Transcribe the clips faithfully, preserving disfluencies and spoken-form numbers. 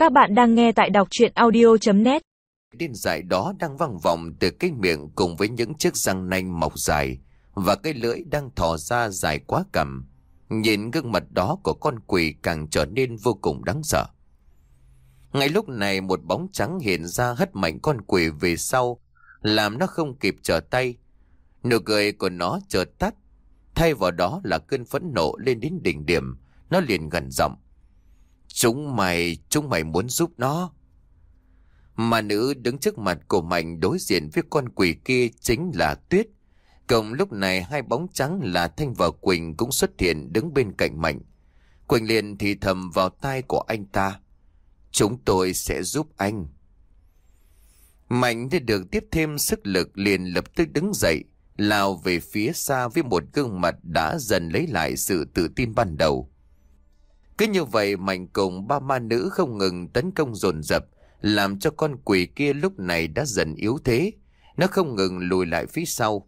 Các bạn đang nghe tại đọc truyện audio chấm net. Điên dại đó đang vang vọng từ cái miệng cùng với những chiếc răng nanh mọc dài và cái lưỡi đang thò ra dài quá cằm. Nhìn gương mặt đó của con quỷ càng trở nên vô cùng đáng sợ. Ngay lúc này một bóng trắng hiện ra hất mạnh con quỷ về sau, làm nó không kịp trở tay. Nụ cười của nó chợt tắt, thay vào đó là cơn phẫn nộ lên đến đỉnh điểm. Nó liền gằn giọng: Chúng mày, chúng mày muốn giúp nó. Mà nữ đứng trước mặt của Mạnh đối diện với con quỷ kia chính là Tuyết. Cộng lúc này hai bóng trắng là Thanh và Quỳnh cũng xuất hiện đứng bên cạnh Mạnh. Quỳnh liền thì thầm vào tai của anh ta: Chúng tôi sẽ giúp anh. Mạnh đã được tiếp thêm sức lực liền lập tức đứng dậy, lao về phía xa với một gương mặt đã dần lấy lại sự tự tin ban đầu. Cứ như vậy Mạnh cùng ba ma nữ không ngừng tấn công dồn dập, làm cho con quỷ kia lúc này đã dần yếu thế. Nó không ngừng lùi lại phía sau.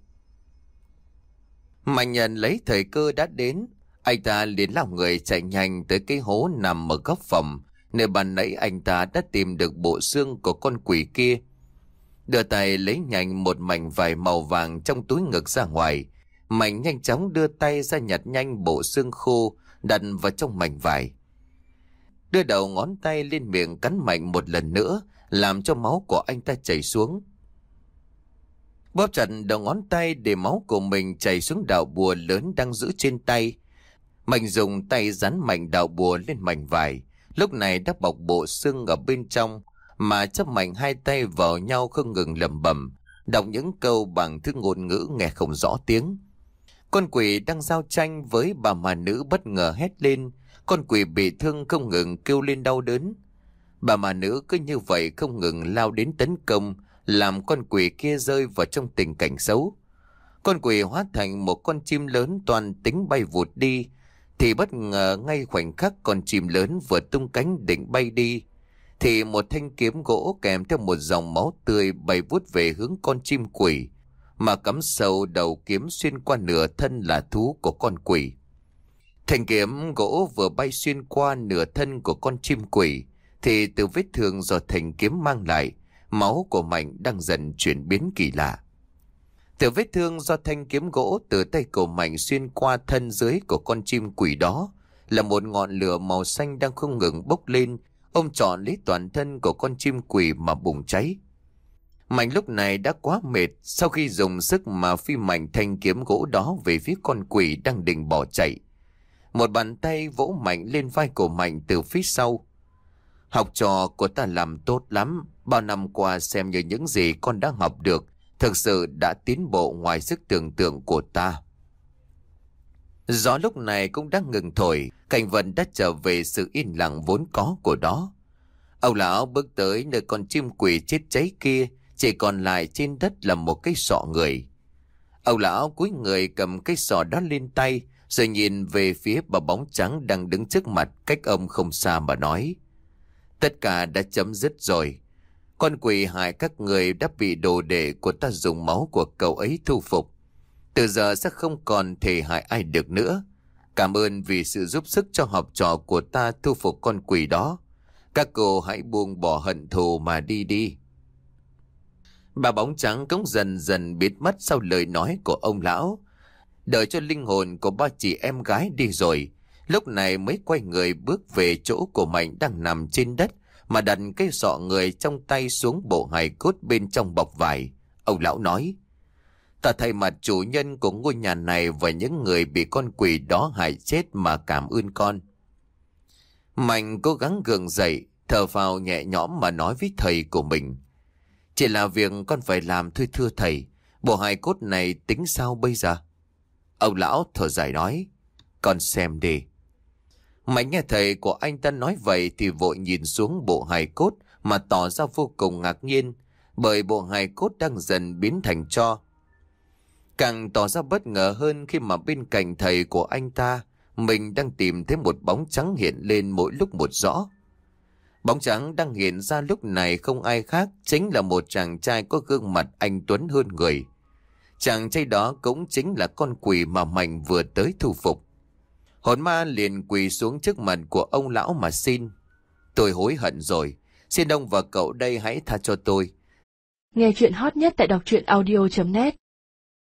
Mạnh nhận lấy thời cơ đã đến, anh ta liền lao người chạy nhanh tới cái hố nằm ở góc phòng, nơi ban nãy anh ta đã tìm được bộ xương của con quỷ kia. Đưa tay lấy nhanh một mảnh vải màu vàng trong túi ngực ra ngoài. Mạnh nhanh chóng đưa tay ra nhặt nhanh bộ xương khô, đặt vào trong mảnh vải. Đưa đầu ngón tay lên miệng cắn mạnh một lần nữa, làm cho máu của anh ta chảy xuống. Bóp chặt đầu ngón tay để máu của mình chảy xuống đạo bùa lớn đang giữ trên tay. Mạnh dùng tay dán mạnh đạo bùa lên mảnh vải, lúc này đã bọc bộ xương ở bên trong, mà chấp mạnh hai tay vào nhau không ngừng lẩm bẩm, đọc những câu bằng thứ ngôn ngữ nghe không rõ tiếng. Con quỷ đang giao tranh với bà mà nữ bất ngờ hét lên. Con quỷ bị thương không ngừng kêu lên đau đớn. Bà mà nữ cứ như vậy không ngừng lao đến tấn công, làm con quỷ kia rơi vào trong tình cảnh xấu. Con quỷ hóa thành một con chim lớn toàn tính bay vụt đi, thì bất ngờ ngay khoảnh khắc con chim lớn vừa tung cánh định bay đi, thì một thanh kiếm gỗ kèm theo một dòng máu tươi bay vút về hướng con chim quỷ, mà cắm sâu đầu kiếm xuyên qua nửa thân là thú của con quỷ. Thanh kiếm gỗ vừa bay xuyên qua nửa thân của con chim quỷ, thì từ vết thương do thanh kiếm mang lại, máu của Mạnh đang dần chuyển biến kỳ lạ. Từ vết thương do thanh kiếm gỗ từ tay của Mạnh xuyên qua thân dưới của con chim quỷ đó là một ngọn lửa màu xanh đang không ngừng bốc lên, ôm trọn lấy toàn thân của con chim quỷ mà bùng cháy. Mạnh lúc này đã quá mệt, sau khi dùng sức mà phi mạnh thanh kiếm gỗ đó về phía con quỷ đang định bỏ chạy. Một bàn tay vỗ mạnh lên vai của Mạnh từ phía sau. Học trò của ta làm tốt lắm, bao năm qua xem như những gì con đã học được thực sự đã tiến bộ ngoài sức tưởng tượng của ta. Gió lúc này cũng đã ngừng thổi, cảnh vật đã trở về sự yên lặng vốn có của đó. Ông lão bước tới nơi con chim quỷ chết cháy kia, chỉ còn lại trên đất là một cái sọ người. Ông lão cúi người cầm cái sọ đó lên tay, rồi nhìn về phía bà bóng trắng đang đứng trước mặt cách ông không xa mà nói: Tất cả đã chấm dứt rồi. Con quỷ hại các người đã bị đồ đệ của ta dùng máu của cậu ấy thu phục. Từ giờ sẽ không còn thể hại ai được nữa. Cảm ơn vì sự giúp sức cho học trò của ta thu phục con quỷ đó. Các cô hãy buông bỏ hận thù mà đi đi. Bà bóng trắng cũng dần dần biến mất sau lời nói của ông lão. Đợi cho linh hồn của ba chị em gái đi rồi, lúc này mới quay người bước về chỗ của Mạnh đang nằm trên đất, mà đặt cái sọ người trong tay xuống bộ hài cốt bên trong bọc vải. Ông lão nói: Ta thay mặt chủ nhân của ngôi nhà này và những người bị con quỷ đó hại chết mà cảm ơn con. Mạnh cố gắng gượng dậy, thở phào nhẹ nhõm mà nói với thầy của mình: Chỉ là việc con phải làm thôi thưa thầy. Bộ hài cốt này tính sao bây giờ? Ông lão thở dài nói: Con xem đi. Mạnh nghe thầy của anh ta nói vậy thì vội nhìn xuống bộ hài cốt mà tỏ ra vô cùng ngạc nhiên, bởi bộ hài cốt đang dần biến thành tro. Càng tỏ ra bất ngờ hơn khi mà bên cạnh thầy của anh ta, mình đang tìm thấy một bóng trắng hiện lên mỗi lúc một rõ. Bóng trắng đang hiện ra lúc này không ai khác, chính là một chàng trai có gương mặt anh tuấn hơn người. Chàng trai đó cũng chính là con quỷ mà Mạnh vừa tới thu phục. Hồn ma liền quỳ xuống trước mặt của ông lão mà xin: Tôi hối hận rồi. Xin ông và cậu đây hãy tha cho tôi. Nghe chuyện hot nhất tại đọc truyện audio chấm net